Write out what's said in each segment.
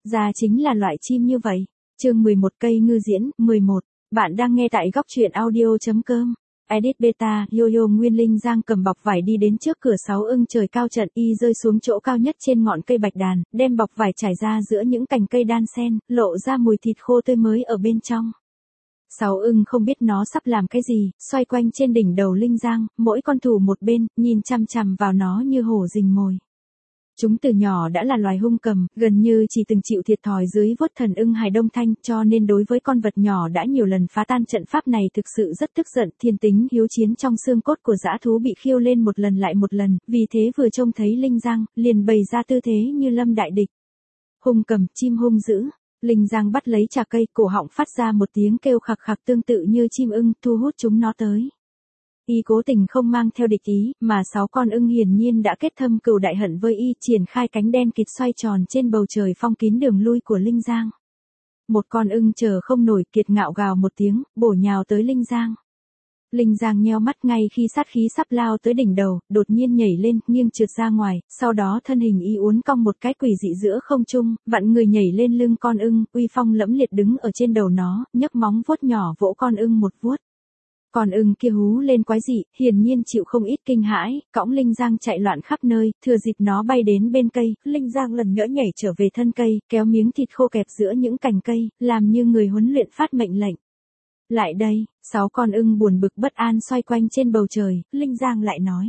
ra chính là loại chim như vậy. Chương 11 cây ngư diễn, 11. Bạn đang nghe tại góc truyện audio.com. Edit beta, Yo-yo Nguyên Linh Giang cầm bọc vải đi đến trước cửa Sáu Ưng trời cao trận y rơi xuống chỗ cao nhất trên ngọn cây bạch đàn, đem bọc vải trải ra giữa những cành cây đan xen, lộ ra mùi thịt khô tươi mới ở bên trong. Sáu Ưng không biết nó sắp làm cái gì, xoay quanh trên đỉnh đầu Linh Giang, mỗi con thủ một bên, nhìn chằm chằm vào nó như hổ rình mồi. Chúng từ nhỏ đã là loài hung cầm, gần như chỉ từng chịu thiệt thòi dưới vuốt thần ưng Hải Đông Thanh, cho nên đối với con vật nhỏ đã nhiều lần phá tan trận pháp này thực sự rất tức giận. Thiên tính hiếu chiến trong xương cốt của dã thú bị khiêu lên một lần lại một lần, vì thế vừa trông thấy Linh Giang, liền bày ra tư thế như lâm đại địch. Hung cầm, chim hung dữ. Linh Giang bắt lấy trà cây, cổ họng phát ra một tiếng kêu khạc khạc tương tự như chim ưng, thu hút chúng nó tới. Y cố tình không mang theo địch ý, mà 6 con ưng hiển nhiên đã kết thâm cừu đại hận với y, triển khai cánh đen kịt xoay tròn trên bầu trời phong kín đường lui của Linh Giang. Một con ưng chờ không nổi, kiệt ngạo gào một tiếng, bổ nhào tới Linh Giang. Linh Giang nheo mắt ngay khi sát khí sắp lao tới đỉnh đầu, đột nhiên nhảy lên, nghiêng trượt ra ngoài, sau đó thân hình y uốn cong một cái quỷ dị giữa không trung, vặn người nhảy lên lưng con ưng, uy phong lẫm liệt đứng ở trên đầu nó, nhấc móng vuốt nhỏ vỗ con ưng một vuốt. Con ưng kia hú lên quái dị, hiển nhiên chịu không ít kinh hãi, cõng Linh Giang chạy loạn khắp nơi, thừa dịp nó bay đến bên cây, Linh Giang lần nữa nhảy trở về thân cây, kéo miếng thịt khô kẹp giữa những cành cây, làm như người huấn luyện phát mệnh lệnh. Lại đây, 6 con ưng buồn bực bất an xoay quanh trên bầu trời, Linh Giang lại nói.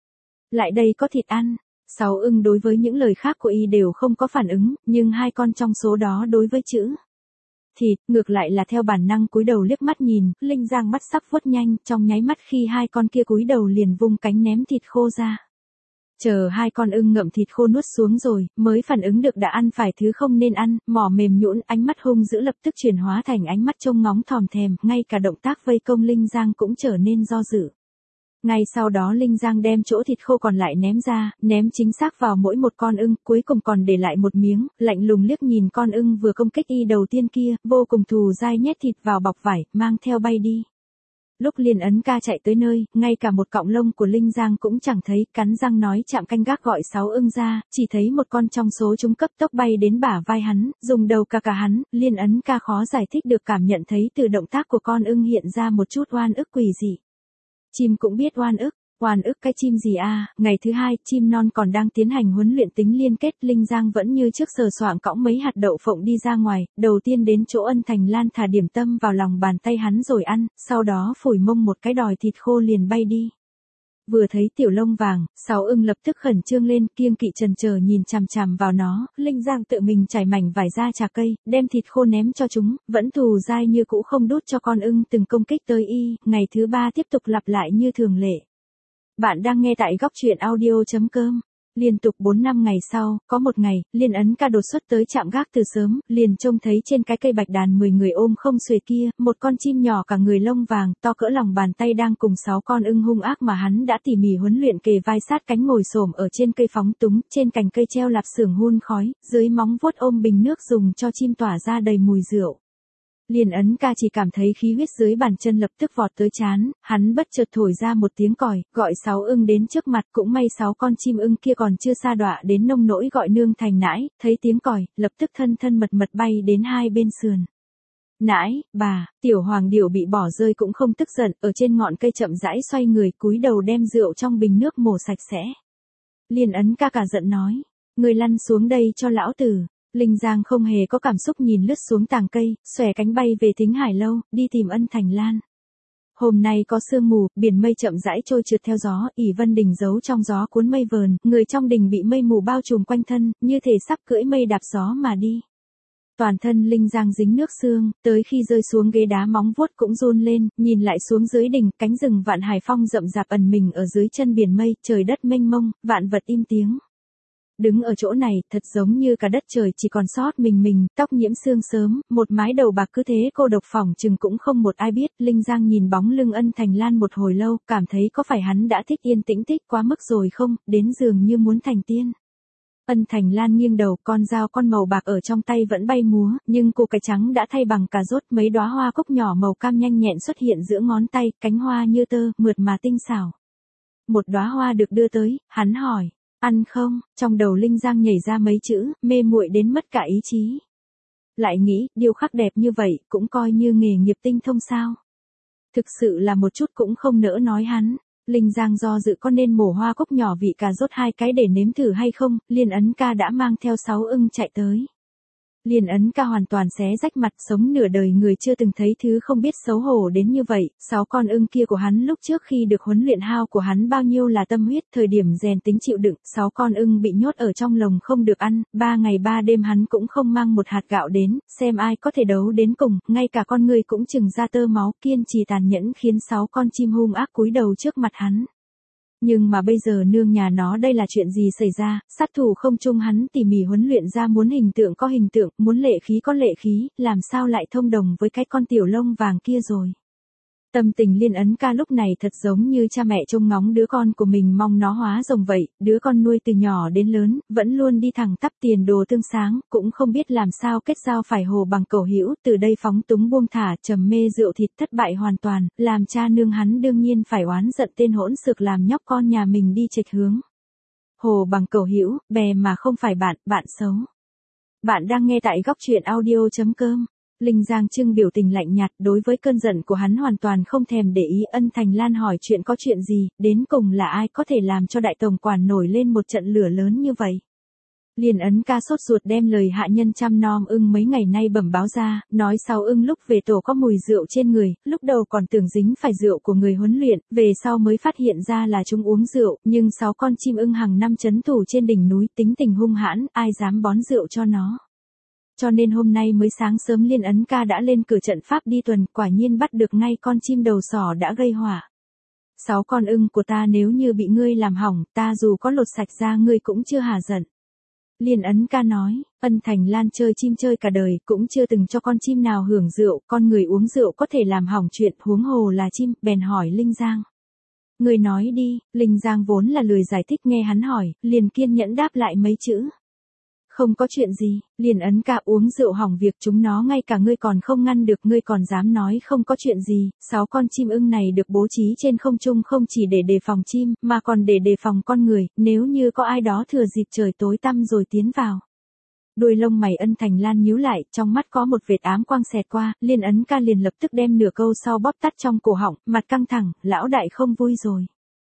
Lại đây có thịt ăn. 6 ưng đối với những lời khác của y đều không có phản ứng, nhưng 2 con trong số đó đối với chữ thịt, ngược lại là theo bản năng cúi đầu liếc mắt nhìn, Linh Giang mắt sắc vuốt nhanh, trong nháy mắt khi 2 con kia cúi đầu liền vung cánh ném thịt khô ra. Chờ 2 con ưng ngậm thịt khô nuốt xuống rồi, mới phản ứng được đã ăn phải thứ không nên ăn, mỏ mềm nhũn, ánh mắt hung dữ lập tức chuyển hóa thành ánh mắt trông ngóng thòm thèm, ngay cả động tác vây công Linh Giang cũng trở nên do dự. Ngay sau đó Linh Giang đem chỗ thịt khô còn lại ném ra, ném chính xác vào mỗi một con ưng, cuối cùng còn để lại một miếng, lạnh lùng liếc nhìn con ưng vừa công kích y đầu tiên kia, vô cùng thù dai nhét thịt vào bọc vải, mang theo bay đi. Lúc Liên Ấn Ca chạy tới nơi, ngay cả một cọng lông của Linh Giang cũng chẳng thấy, cắn răng nói chạm canh gác gọi 6 ưng ra, chỉ thấy một con trong số chúng cấp tốc bay đến bả vai hắn, dùng đầu cả hắn, Liên Ấn Ca khó giải thích được cảm nhận thấy từ động tác của con ưng hiện ra một chút oan ức quỷ dị. Chim cũng biết oan ức cái chim gì à, ngày thứ 2, chim non còn đang tiến hành huấn luyện tính liên kết, Linh Giang vẫn như trước sờ soạng cõng mấy hạt đậu phộng đi ra ngoài, đầu tiên đến chỗ Ân Thành Lan thả điểm tâm vào lòng bàn tay hắn rồi ăn, sau đó phủi mông một cái đòi thịt khô liền bay đi. Vừa thấy tiểu lông vàng, 6 ưng lập tức khẩn trương lên, kiêng kỵ chần chờ nhìn chằm chằm vào nó, Linh Giang tự mình trải mảnh vải ra trà cây, đem thịt khô ném cho chúng, vẫn thù dai như cũ không đút cho con ưng từng công kích tới y, ngày thứ 3 tiếp tục lặp lại như thường lệ. Bạn đang nghe tại góc truyện audio.com. Liên tục 4 năm ngày sau, có một ngày, Liên Ấn Ca đột xuất tới trạm gác từ sớm, liền trông thấy trên cái cây bạch đàn 10 người ôm không xuề kia, một con chim nhỏ cả người lông vàng, to cỡ lòng bàn tay đang cùng 6 con ưng hung ác mà hắn đã tỉ mỉ huấn luyện kề vai sát cánh ngồi xổm ở trên cây phóng túng, trên cành cây treo lạp xưởng hun khói, dưới móng vuốt ôm bình nước dùng cho chim tỏa ra đầy mùi rượu. Liên Ấn Ca chỉ cảm thấy khí huyết dưới bàn chân lập tức vọt tới trán, hắn bất chợt thổi ra một tiếng còi, gọi 6 ưng đến trước mặt, cũng may 6 con chim ưng kia còn chưa sa đọa đến nông nỗi gọi nương thành nãi, thấy tiếng còi, lập tức thân mật bay đến hai bên sườn. Nãi, bà, tiểu hoàng điểu bị bỏ rơi cũng không tức giận, ở trên ngọn cây chậm rãi xoay người, cúi đầu đem rượu trong bình nước mổ sạch sẽ. Liên Ấn Ca cả giận nói, người lăn xuống đây cho lão tử. Linh Giang không hề có cảm xúc nhìn lướt xuống tàng cây, xòe cánh bay về Thính Hải Lâu, đi tìm Ân Thành Lan. Hôm nay có sương mù, biển mây chậm rãi trôi trượt theo gió, ỷ Vân Đình giấu trong gió cuốn mây vờn, người trong đình bị mây mù bao trùm quanh thân, như thể sắp cưỡi mây đạp gió mà đi. Toàn thân Linh Giang dính nước sương, tới khi rơi xuống ghế đá móng vuốt cũng run lên, nhìn lại xuống dưới đỉnh, cánh rừng vạn hải phong rậm rạp ẩn mình ở dưới chân biển mây, trời đất mênh mông, vạn vật im tiếng. Đứng ở chỗ này, thật giống như cả đất trời chỉ còn sót mình, tóc nhiễm sương sớm, một mái đầu bạc cứ thế cô độc phỏng chừng cũng không một ai biết. Linh Giang nhìn bóng lưng Ân Thành Lan một hồi lâu, cảm thấy có phải hắn đã thích yên tĩnh thích quá mức rồi không, đến dường như muốn thành tiên. Ân Thành Lan nghiêng đầu, con dao con màu bạc ở trong tay vẫn bay múa, nhưng củ cải trắng đã thay bằng cà rốt, mấy đóa hoa cúc nhỏ màu cam nhanh nhẹn xuất hiện giữa ngón tay, cánh hoa như tơ, mượt mà tinh xảo. Một đóa hoa được đưa tới, hắn hỏi. Ăn không? Trong đầu Linh Giang nhảy ra mấy chữ, mê muội đến mất cả ý chí. Lại nghĩ, điêu khắc đẹp như vậy, cũng coi như nghề nghiệp tinh thông sao. Thực sự là một chút cũng không nỡ nói hắn. Linh Giang do dự có nên mổ hoa cúc nhỏ vị cà rốt 2 cái để nếm thử hay không, Liên Ấn Ca đã mang theo 6 ưng chạy tới. Liên Ấn Ca hoàn toàn xé rách mặt, sống nửa đời người chưa từng thấy thứ không biết xấu hổ đến như vậy. 6 con ưng kia của hắn lúc trước khi được huấn luyện hao của hắn bao nhiêu là tâm huyết, thời điểm rèn tính chịu đựng. 6 con ưng bị nhốt ở trong lồng không được ăn, 3 ngày 3 đêm hắn cũng không mang một hạt gạo đến, xem ai có thể đấu đến cùng, ngay cả con người cũng chừng ra tơ máu, kiên trì tàn nhẫn khiến 6 con chim hung ác cúi đầu trước mặt hắn. Nhưng mà bây giờ nương nhà nó đây là chuyện gì xảy ra, sát thủ không chung hắn tỉ mỉ huấn luyện ra muốn hình tượng có hình tượng, muốn lệ khí có lệ khí, làm sao lại thông đồng với cái con tiểu lông vàng kia rồi. Tâm tình Liên Ấn Ca lúc này thật giống như cha mẹ trông ngóng đứa con của mình mong nó hóa rồng vậy, đứa con nuôi từ nhỏ đến lớn, vẫn luôn đi thẳng tắp tiền đồ tươi sáng, cũng không biết làm sao kết giao phải hồ bằng cẩu hữu, từ đây phóng túng buông thả, trầm mê rượu thịt thất bại hoàn toàn, làm cha nương hắn đương nhiên phải oán giận tên hỗn xược làm nhóc con nhà mình đi chệch hướng. Hồ bằng cẩu hữu, bè mà không phải bạn, bạn xấu. Bạn đang nghe tại góc truyện audio.com. Linh Giang Trưng biểu tình lạnh nhạt, đối với cơn giận của hắn hoàn toàn không thèm để ý. Ân Thành Lan hỏi chuyện có chuyện gì, đến cùng là ai có thể làm cho đại tổng quản nổi lên một trận lửa lớn như vậy. Liên Ấn Ca sốt ruột đem lời hạ nhân chăm nom ưng mấy ngày nay bẩm báo ra, nói 6 ưng lúc về tổ có mùi rượu trên người, lúc đầu còn tưởng dính phải rượu của người huấn luyện, về sau mới phát hiện ra là chúng uống rượu, nhưng 6 con chim ưng hàng năm trấn thủ trên đỉnh núi tính tình hung hãn, ai dám bón rượu cho nó. Cho nên hôm nay mới sáng sớm Liên Ấn Ca đã lên cửa trận pháp đi tuần, quả nhiên bắt được ngay con chim đầu sỏ đã gây hỏa. 6 con ưng của ta nếu như bị ngươi làm hỏng, ta dù có lột sạch ra ngươi cũng chưa hả giận. Liên Ấn Ca nói, Ân Thành Lan chơi chim chơi cả đời, cũng chưa từng cho con chim nào hưởng rượu, con người uống rượu có thể làm hỏng chuyện, huống hồ là chim, bèn hỏi Linh Giang. Ngươi nói đi, Linh Giang vốn là lười giải thích nghe hắn hỏi, liền kiên nhẫn đáp lại mấy chữ. Không có chuyện gì, Liên Ấn Ca uống rượu hỏng việc chúng nó ngay cả ngươi còn không ngăn được, ngươi còn dám nói không có chuyện gì. 6 con chim ưng này được bố trí trên không trung không chỉ để đề phòng chim, mà còn để đề phòng con người, nếu như có ai đó thừa dịp trời tối tăm rồi tiến vào. Đuôi lông mày Ân Thành Lan nhíu lại, trong mắt có một vệt ám quang xẹt qua, Liên Ấn Ca liền lập tức đem nửa câu sau bóp tắt trong cổ họng, mặt căng thẳng, lão đại không vui rồi.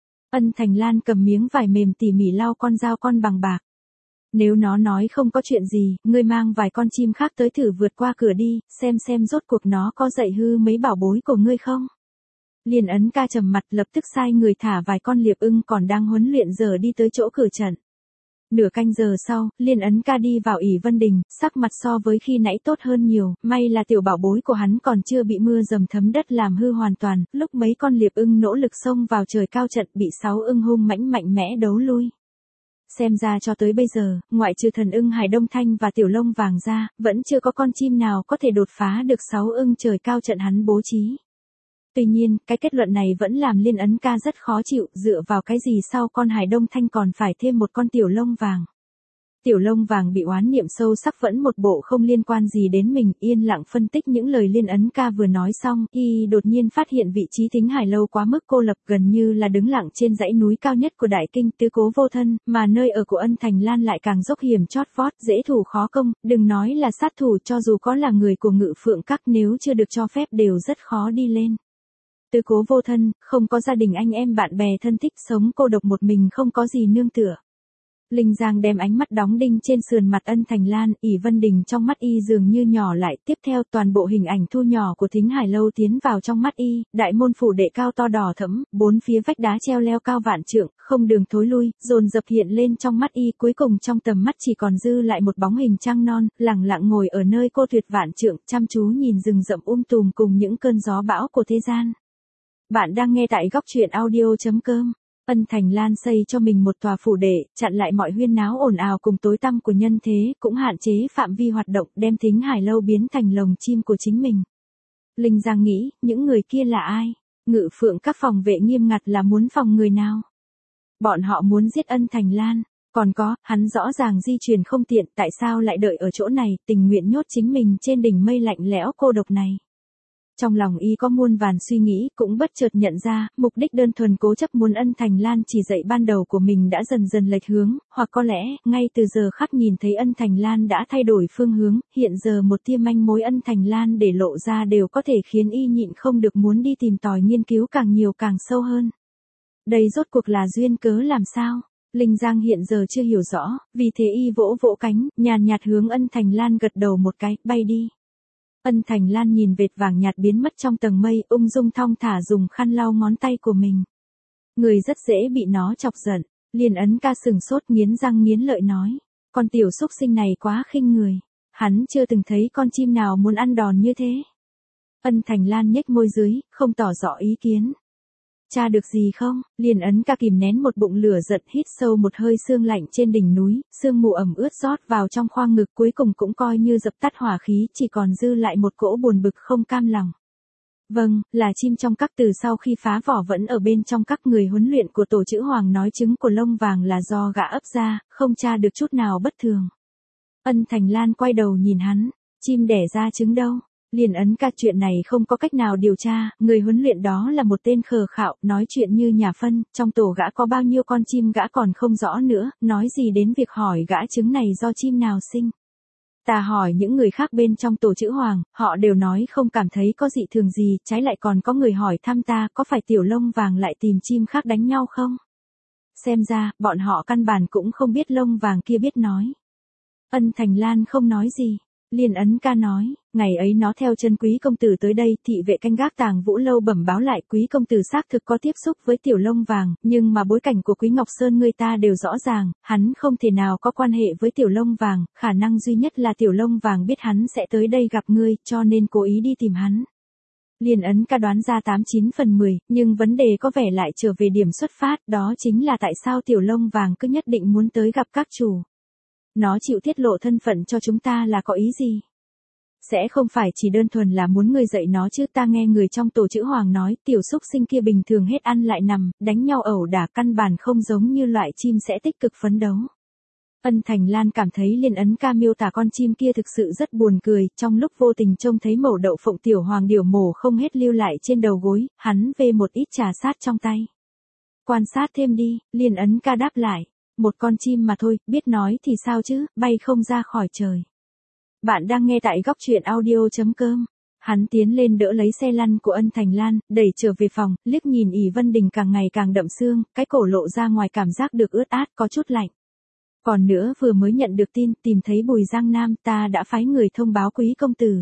Ân Thành Lan cầm miếng vải mềm tỉ mỉ lau con dao con bằng bạc. Nếu nó nói không có chuyện gì, ngươi mang vài con chim khác tới thử vượt qua cửa đi, xem rốt cuộc nó có dạy hư mấy bảo bối của ngươi không. Liên Ấn Ca trầm mặt lập tức sai người thả vài con liệp ưng còn đang huấn luyện giờ đi tới chỗ cửa trận. Nửa canh giờ sau, Liên Ấn Ca đi vào ỷ Vân Đình, sắc mặt so với khi nãy tốt hơn nhiều, may là tiểu bảo bối của hắn còn chưa bị mưa dầm thấm đất làm hư hoàn toàn, lúc mấy con liệp ưng nỗ lực xông vào trời cao trận bị 6 ưng hung mãnh mạnh mẽ đấu lui. Xem ra cho tới bây giờ, ngoại trừ thần ưng Hải Đông Thanh và tiểu lông vàng ra, vẫn chưa có con chim nào có thể đột phá được 6 ưng trời cao trận hắn bố trí. Tuy nhiên, cái kết luận này vẫn làm Liên Ấn Ca rất khó chịu, dựa vào cái gì sau con Hải Đông Thanh còn phải thêm một con tiểu lông vàng. Tiểu lông vàng bị oán niệm sâu sắc vẫn một bộ không liên quan gì đến mình, yên lặng phân tích những lời Liên Ấn Ca vừa nói xong, y đột nhiên phát hiện vị trí Thính Hải Lâu quá mức cô lập, gần như là đứng lặng trên dãy núi cao nhất của Đại Kinh, tứ cố vô thân, mà nơi ở của Ân Thành Lan lại càng dốc hiểm chót vót, dễ thủ khó công, đừng nói là sát thủ, cho dù có là người của Ngự Phượng Các nếu chưa được cho phép đều rất khó đi lên. Tứ cố vô thân, không có gia đình anh em bạn bè thân thích, sống cô độc một mình không có gì nương tựa. Linh Giang đem ánh mắt đóng đinh trên sườn mặt Ân Thành Lan, ỷ Vân Đình trong mắt y dường như nhỏ lại, tiếp theo toàn bộ hình ảnh thu nhỏ của Thính Hải Lâu tiến vào trong mắt y, đại môn phủ đệ cao to đỏ thẫm, 4 phía vách đá treo leo cao vạn trượng, không đường thối lui, dồn dập hiện lên trong mắt y, cuối cùng trong tầm mắt chỉ còn dư lại một bóng hình trăng non, lẳng lặng ngồi ở nơi cô tuyệt vạn trượng, chăm chú nhìn rừng rậm tùm cùng những cơn gió bão của thế gian. Bạn đang nghe tại góc truyện audio.com. Ân Thành Lan xây cho mình một tòa phủ đệ, chặn lại mọi huyên náo ồn ào cùng tối tăm của nhân thế, cũng hạn chế phạm vi hoạt động, đem Thính Hải Lâu biến thành lồng chim của chính mình. Linh Giang nghĩ, những người kia là ai? Ngự Phượng Các phòng vệ nghiêm ngặt là muốn phòng người nào? Bọn họ muốn giết Ân Thành Lan. Còn có, hắn rõ ràng di chuyển không tiện, tại sao lại đợi ở chỗ này, tình nguyện nhốt chính mình trên đỉnh mây lạnh lẽo cô độc này? Trong lòng y có muôn vàn suy nghĩ, cũng bất chợt nhận ra, mục đích đơn thuần cố chấp muốn Ân Thành Lan chỉ dạy ban đầu của mình đã dần dần lệch hướng, hoặc có lẽ, ngay từ giờ khắc nhìn thấy Ân Thành Lan đã thay đổi phương hướng, hiện giờ một tia manh mối Ân Thành Lan để lộ ra đều có thể khiến y nhịn không được muốn đi tìm tòi nghiên cứu càng nhiều càng sâu hơn. Đây rốt cuộc là duyên cớ làm sao? Linh Giang hiện giờ chưa hiểu rõ, vì thế y vỗ vỗ cánh, nhàn nhạt hướng Ân Thành Lan gật đầu một cái, bay đi. Ân Thành Lan nhìn vệt vàng nhạt biến mất trong tầng mây, ung dung thong thả dùng khăn lau ngón tay của mình. Người rất dễ bị nó chọc giận, Liên Ấn Ca sừng sốt nghiến răng nghiến lợi nói. Con tiểu xúc sinh này quá khinh người, hắn chưa từng thấy con chim nào muốn ăn đòn như thế. Ân Thành Lan nhếch môi dưới, không tỏ rõ ý kiến. Cha được gì không? Liên Ấn Ca kìm nén một bụng lửa giận hít sâu một hơi sương lạnh trên đỉnh núi, sương mù ẩm ướt rót vào trong khoang ngực cuối cùng cũng coi như dập tắt hỏa khí, chỉ còn dư lại một cỗ buồn bực không cam lòng. Vâng, là chim trong các từ sau khi phá vỏ vẫn ở bên trong các người huấn luyện của tổ chữ Hoàng nói trứng của lông vàng là do gã ấp ra, không tra được chút nào bất thường. Ân Thành Lan quay đầu nhìn hắn, chim đẻ ra trứng đâu? Liên Ấn Ca chuyện này không có cách nào điều tra, người huấn luyện đó là một tên khờ khạo, nói chuyện như nhà phân, trong tổ gã có bao nhiêu con chim gã còn không rõ nữa, nói gì đến việc hỏi gã trứng này do chim nào sinh. Ta hỏi những người khác bên trong tổ chữ Hoàng, họ đều nói không cảm thấy có dị thường gì, trái lại còn có người hỏi thăm ta có phải tiểu lông vàng lại tìm chim khác đánh nhau không? Xem ra, bọn họ căn bản cũng không biết lông vàng kia biết nói. Ân Thành Lan không nói gì. Liên Ấn Ca nói, ngày ấy nó theo chân quý công tử tới đây, thị vệ canh gác Tàng Vũ lâu bẩm báo lại quý công tử xác thực có tiếp xúc với tiểu lông vàng, nhưng mà bối cảnh của Quý Ngọc Sơn người ta đều rõ ràng, hắn không thể nào có quan hệ với tiểu lông vàng, khả năng duy nhất là tiểu lông vàng biết hắn sẽ tới đây gặp ngươi, cho nên cố ý đi tìm hắn. Liên Ấn Ca đoán ra 89 phần 10, nhưng vấn đề có vẻ lại trở về điểm xuất phát, đó chính là tại sao tiểu lông vàng cứ nhất định muốn tới gặp các chủ. Nó chịu tiết lộ thân phận cho chúng ta là có ý gì? Sẽ không phải chỉ đơn thuần là muốn người dạy nó chứ, ta nghe người trong tổ chữ Hoàng nói, tiểu xúc sinh kia bình thường hết ăn lại nằm, đánh nhau ẩu đả căn bản không giống như loại chim sẽ tích cực phấn đấu. Ân Thành Lan cảm thấy Liên Ấn Ca miêu tả con chim kia thực sự rất buồn cười, trong lúc vô tình trông thấy mẩu đậu phộng tiểu hoàng điểu mổ không hết lưu lại trên đầu gối, hắn vê một ít trà sát trong tay. Quan sát thêm đi, Liên Ấn Ca đáp lại. Một con chim mà thôi, biết nói thì sao chứ, bay không ra khỏi trời. Bạn đang nghe tại góc truyện audio.com. Hắn tiến lên đỡ lấy xe lăn của Ân Thành Lan, đẩy trở về phòng, liếc nhìn ỷ Vân Đình càng ngày càng đậm sương, cái cổ lộ ra ngoài cảm giác được ướt át, có chút lạnh. Còn nữa vừa mới nhận được tin, tìm thấy Bùi Giang Nam, ta đã phái người thông báo quý công tử.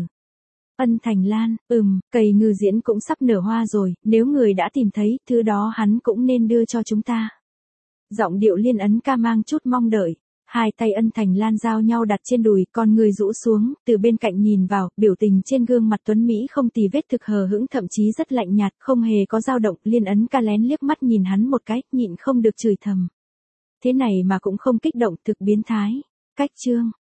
Ân Thành Lan, cây ngư diễn cũng sắp nở hoa rồi, nếu người đã tìm thấy, thứ đó hắn cũng nên đưa cho chúng ta. Giọng điệu Liên Ấn Ca mang chút mong đợi, hai tay Ân Thành Lan giao nhau đặt trên đùi, con người rũ xuống, từ bên cạnh nhìn vào, biểu tình trên gương mặt tuấn Mỹ không tì vết thực hờ hững thậm chí rất lạnh nhạt, không hề có dao động, Liên Ấn Ca lén liếc mắt nhìn hắn một cái, nhịn không được chửi thầm. Thế này mà cũng không kích động, thực biến thái. Cách chương.